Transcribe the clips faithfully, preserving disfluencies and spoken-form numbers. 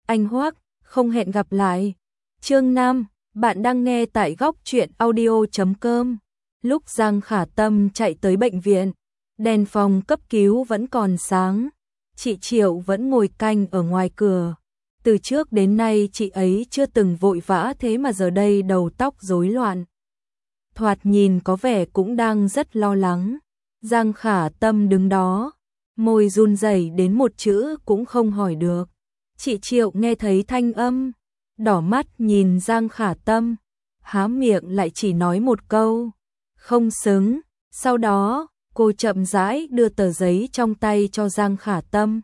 anh Hoắc, không hẹn gặp lại. Chương năm, bạn đang nghe tại góc truyện audio chấm com. Lúc Giang Khả Tâm chạy tới bệnh viện, đèn phòng cấp cứu vẫn còn sáng. Chị Triệu vẫn ngồi canh ở ngoài cửa. Từ trước đến nay chị ấy chưa từng vội vã thế mà giờ đây đầu tóc rối loạn. Thoạt nhìn có vẻ cũng đang rất lo lắng. Giang Khả Tâm đứng đó, môi run rẩy đến một chữ cũng không hỏi được. Chị Triệu nghe thấy thanh âm, đỏ mắt nhìn Giang Khả Tâm, há miệng lại chỉ nói một câu, không xứng. Sau đó, cô chậm rãi đưa tờ giấy trong tay cho Giang Khả Tâm.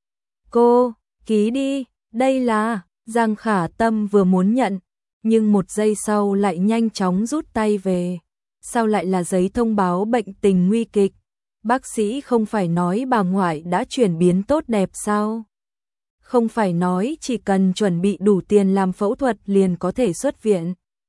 Cô, ký đi, đây là, Giang Khả Tâm vừa muốn nhận, nhưng một giây sau lại nhanh chóng rút tay về. Sao lại là giấy thông báo bệnh tình nguy kịch? Bác sĩ không phải nói bà ngoại đã chuyển biến tốt đẹp sao? Không phải nói chỉ cần chuẩn bị đủ tiền làm phẫu thuật liền có thể xuất viện.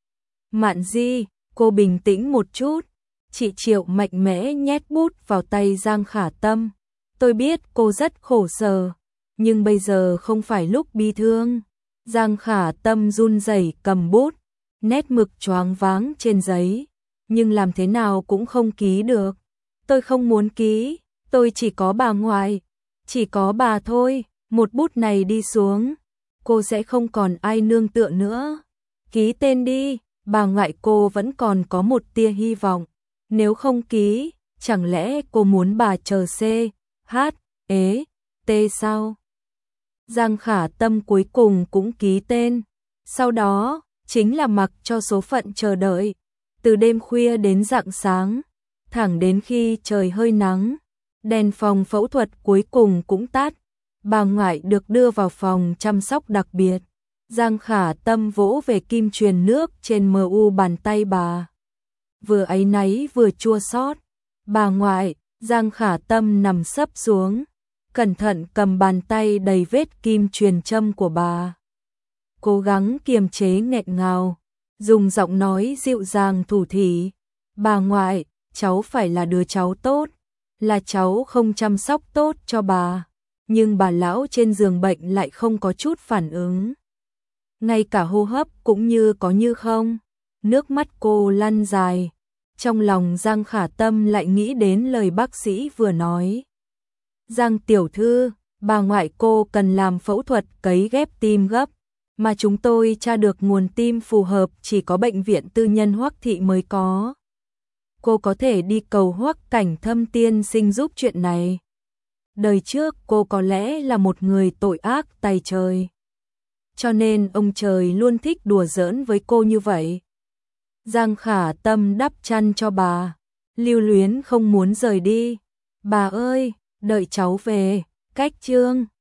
Mạn Di, cô bình tĩnh một chút. Chị Triệu mạnh mẽ nhét bút vào tay Giang Khả Tâm. Tôi biết cô rất khổ sở, nhưng bây giờ không phải lúc bi thương. Giang Khả Tâm run rẩy cầm bút, nét mực choáng váng trên giấy, nhưng làm thế nào cũng không ký được. Tôi không muốn ký, tôi chỉ có bà ngoại, chỉ có bà thôi. Một bút này đi xuống, cô sẽ không còn ai nương tựa nữa. Ký tên đi, bà ngoại cô vẫn còn có một tia hy vọng. Nếu không ký, chẳng lẽ cô muốn bà chờ C, H, E, T sao? Giang Khả Tâm cuối cùng cũng ký tên. Sau đó, chính là mặc cho số phận chờ đợi. Từ đêm khuya đến rạng sáng, thẳng đến khi trời hơi nắng, đèn phòng phẫu thuật cuối cùng cũng tắt. Bà ngoại được đưa vào phòng chăm sóc đặc biệt. Giang Khả Tâm vỗ về kim truyền nước trên mờ u bàn tay bà. Vừa áy náy vừa chua xót. Bà ngoại, Giang Khả Tâm nằm sấp xuống, cẩn thận cầm bàn tay đầy vết kim truyền châm của bà. Cố gắng kiềm chế nghẹn ngào, dùng giọng nói dịu dàng thủ thỉ. Bà ngoại, cháu phải là đứa cháu tốt, là cháu không chăm sóc tốt cho bà. Nhưng bà lão trên giường bệnh lại không có chút phản ứng. Ngay cả hô hấp cũng như có như không. Nước mắt cô lăn dài. Trong lòng Giang Khả Tâm lại nghĩ đến lời bác sĩ vừa nói. Giang tiểu thư, bà ngoại cô cần làm phẫu thuật cấy ghép tim gấp, mà chúng tôi tra được nguồn tim phù hợp chỉ có bệnh viện tư nhân Hoắc thị mới có. Cô có thể đi cầu Hoắc Cảnh Thâm tiên sinh giúp chuyện này. Đời trước cô có lẽ là một người tội ác tày trời, cho nên ông trời luôn thích đùa giỡn với cô như vậy. Giang Khả Tâm đắp chăn cho bà, lưu luyến không muốn rời đi. Bà ơi, đợi cháu về, cách chương.